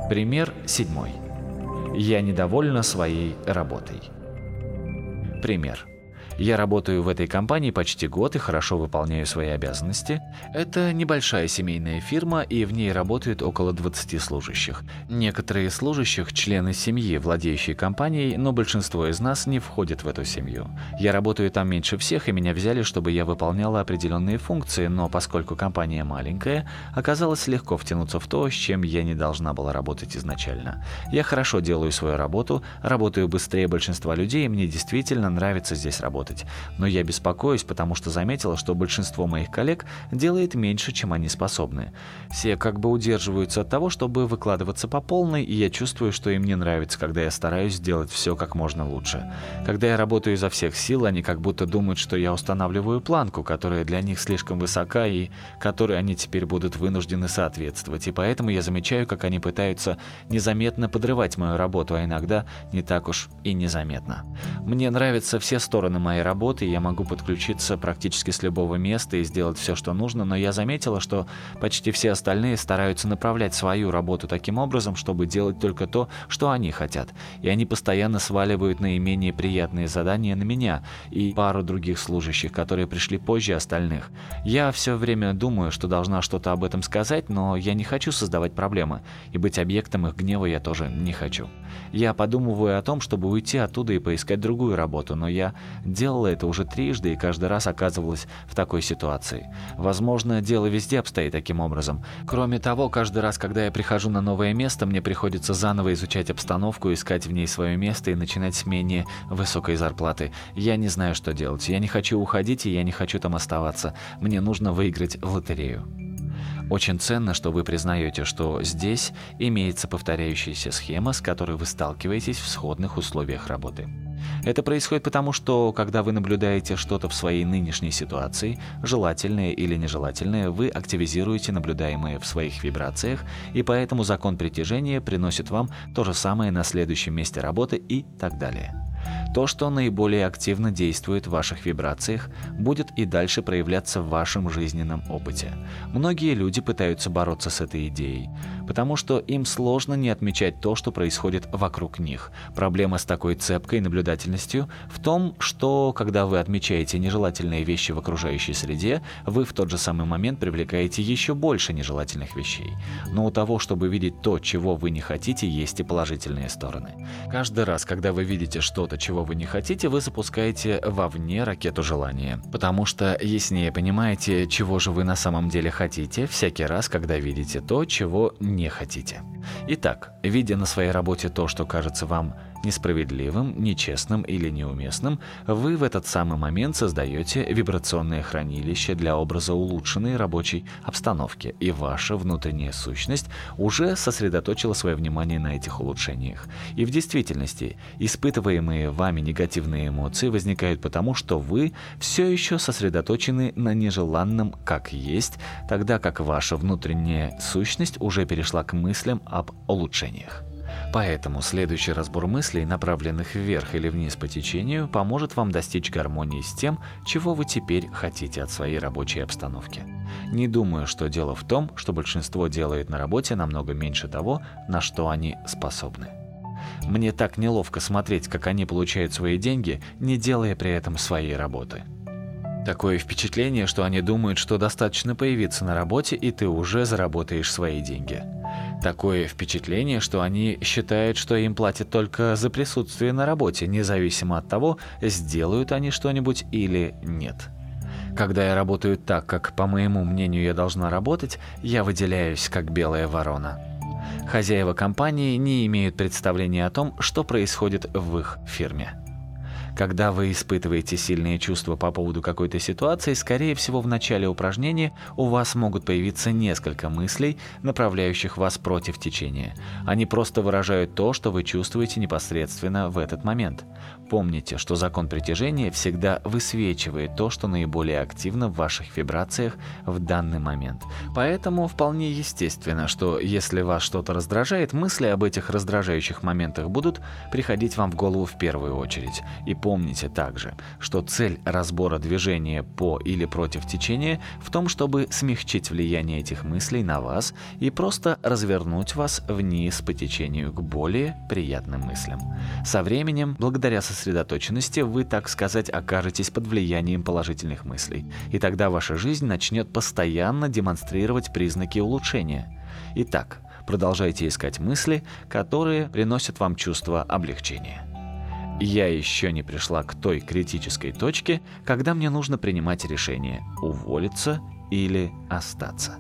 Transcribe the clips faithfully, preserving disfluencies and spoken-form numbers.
Пример седьмой. Я недовольна своей работой. Пример. Я работаю в этой компании почти год и хорошо выполняю свои обязанности. Это небольшая семейная фирма, и в ней работает около двадцати служащих. Некоторые служащих – члены семьи, владеющей компанией, но большинство из нас не входит в эту семью. Я работаю там меньше всех, и меня взяли, чтобы я выполняла определенные функции, но поскольку компания маленькая, оказалось легко втянуться в то, с чем я не должна была работать изначально. Я хорошо делаю свою работу, работаю быстрее большинства людей, и мне действительно нравится здесь работать. Но я беспокоюсь, потому что заметила, что большинство моих коллег делает меньше, чем они способны. Все как бы удерживаются от того, чтобы выкладываться по полной, и я чувствую, что им не нравится, когда я стараюсь сделать все как можно лучше. Когда я работаю изо всех сил, они как будто думают, что я устанавливаю планку, которая для них слишком высока и которой они теперь будут вынуждены соответствовать. И поэтому я замечаю, как они пытаются незаметно подрывать мою работу, а иногда не так уж и незаметно. Мне нравятся все стороны моей работы, я могу подключиться практически с любого места и сделать все, что нужно, но я заметила, что почти все остальные стараются направлять свою работу таким образом, чтобы делать только то, что они хотят. И они постоянно сваливают наименее приятные задания на меня и пару других служащих, которые пришли позже остальных. Я все время думаю, что должна что-то об этом сказать, но я не хочу создавать проблемы, и быть объектом их гнева я тоже не хочу. Я подумываю о том, чтобы уйти оттуда и поискать другую работу, но я делала это уже трижды и каждый раз оказывалась в такой ситуации. Возможно, дело везде обстоит таким образом. Кроме того, каждый раз, когда я прихожу на новое место, мне приходится заново изучать обстановку, искать в ней свое место и начинать с менее высокой зарплаты. Я не знаю, что делать. Я не хочу уходить, и я не хочу там оставаться. Мне нужно выиграть в лотерею. Очень ценно, что вы признаете, что здесь имеется повторяющаяся схема, с которой вы сталкиваетесь в сходных условиях работы. Это происходит потому, что, когда вы наблюдаете что-то в своей нынешней ситуации, желательное или нежелательное, вы активизируете наблюдаемое в своих вибрациях, и поэтому закон притяжения приносит вам то же самое на следующем месте работы и так далее. То, что наиболее активно действует в ваших вибрациях, будет и дальше проявляться в вашем жизненном опыте. Многие люди пытаются бороться с этой идеей, потому что им сложно не отмечать то, что происходит вокруг них. Проблема с такой цепкой наблюдательностью в том, что, когда вы отмечаете нежелательные вещи в окружающей среде, вы в тот же самый момент привлекаете еще больше нежелательных вещей. Но у того, чтобы видеть то, чего вы не хотите, есть и положительные стороны. Каждый раз, когда вы видите что-то, чего вы не хотите, вы запускаете вовне ракету желания, потому что яснее понимаете, чего же вы на самом деле хотите, всякий раз, когда видите то, чего не хотите. Итак, видя на своей работе то, что кажется вам несправедливым, нечестным или неуместным, вы в этот самый момент создаете вибрационное хранилище для образа улучшенной рабочей обстановки, и ваша внутренняя сущность уже сосредоточила свое внимание на этих улучшениях. И в действительности испытываемые вами негативные эмоции возникают потому, что вы все еще сосредоточены на нежеланном как есть, тогда как ваша внутренняя сущность уже перешла к мыслям об улучшениях. Поэтому следующий разбор мыслей, направленных вверх или вниз по течению, поможет вам достичь гармонии с тем, чего вы теперь хотите от своей рабочей обстановки. Не думаю, что дело в том, что большинство делает на работе намного меньше того, на что они способны. Мне так неловко смотреть, как они получают свои деньги, не делая при этом своей работы. Такое впечатление, что они думают, что достаточно появиться на работе, и ты уже заработаешь свои деньги. Такое впечатление, что они считают, что им платят только за присутствие на работе, независимо от того, сделают они что-нибудь или нет. Когда я работаю так, как, по моему мнению, я должна работать, я выделяюсь, как белая ворона. Хозяева компании не имеют представления о том, что происходит в их фирме. Когда вы испытываете сильные чувства по поводу какой-то ситуации, скорее всего, в начале упражнения у вас могут появиться несколько мыслей, направляющих вас против течения. Они просто выражают то, что вы чувствуете непосредственно в этот момент. Помните, что закон притяжения всегда высвечивает то, что наиболее активно в ваших вибрациях в данный момент. Поэтому вполне естественно, что если вас что-то раздражает, мысли об этих раздражающих моментах будут приходить вам в голову в первую очередь. И помните также, что цель разбора движения по или против течения в том, чтобы смягчить влияние этих мыслей на вас и просто развернуть вас вниз по течению к более приятным мыслям. Со временем, благодаря сосредоточенности, вы, так сказать, окажетесь под влиянием положительных мыслей, и тогда ваша жизнь начнет постоянно демонстрировать признаки улучшения. Итак, продолжайте искать мысли, которые приносят вам чувство облегчения. Я еще не пришла к той критической точке, когда мне нужно принимать решение – уволиться или остаться.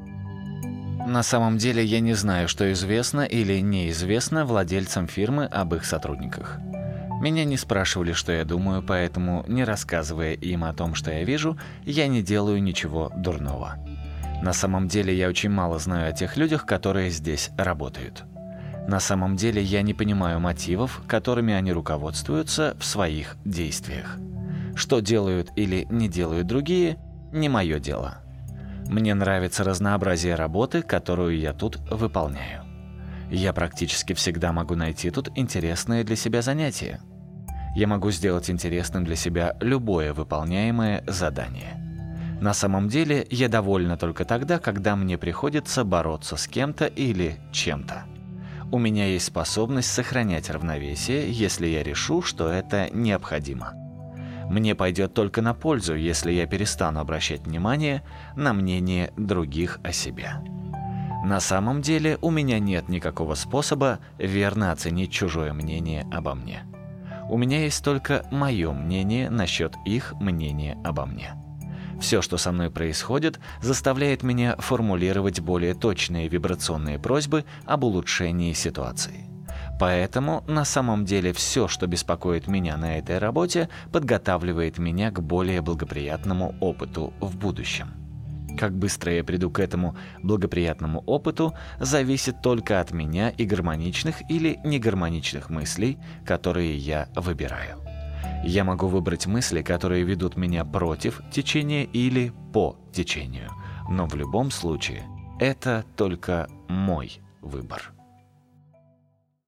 На самом деле я не знаю, что известно или неизвестно владельцам фирмы об их сотрудниках. Меня не спрашивали, что я думаю, поэтому, не рассказывая им о том, что я вижу, я не делаю ничего дурного. На самом деле я очень мало знаю о тех людях, которые здесь работают. На самом деле я не понимаю мотивов, которыми они руководствуются в своих действиях. Что делают или не делают другие – не мое дело. Мне нравится разнообразие работы, которую я тут выполняю. Я практически всегда могу найти тут интересное для себя занятие. Я могу сделать интересным для себя любое выполняемое задание. На самом деле, я довольна только тогда, когда мне приходится бороться с кем-то или чем-то. У меня есть способность сохранять равновесие, если я решу, что это необходимо. Мне пойдет только на пользу, если я перестану обращать внимание на мнение других о себе. На самом деле, у меня нет никакого способа верно оценить чужое мнение обо мне. У меня есть только мое мнение насчет их мнения обо мне. Все, что со мной происходит, заставляет меня формулировать более точные вибрационные просьбы об улучшении ситуации. Поэтому на самом деле все, что беспокоит меня на этой работе, подготавливает меня к более благоприятному опыту в будущем. Как быстро я приду к этому благоприятному опыту, зависит только от меня и гармоничных или негармоничных мыслей, которые я выбираю. Я могу выбрать мысли, которые ведут меня против течения или по течению, но в любом случае это только мой выбор.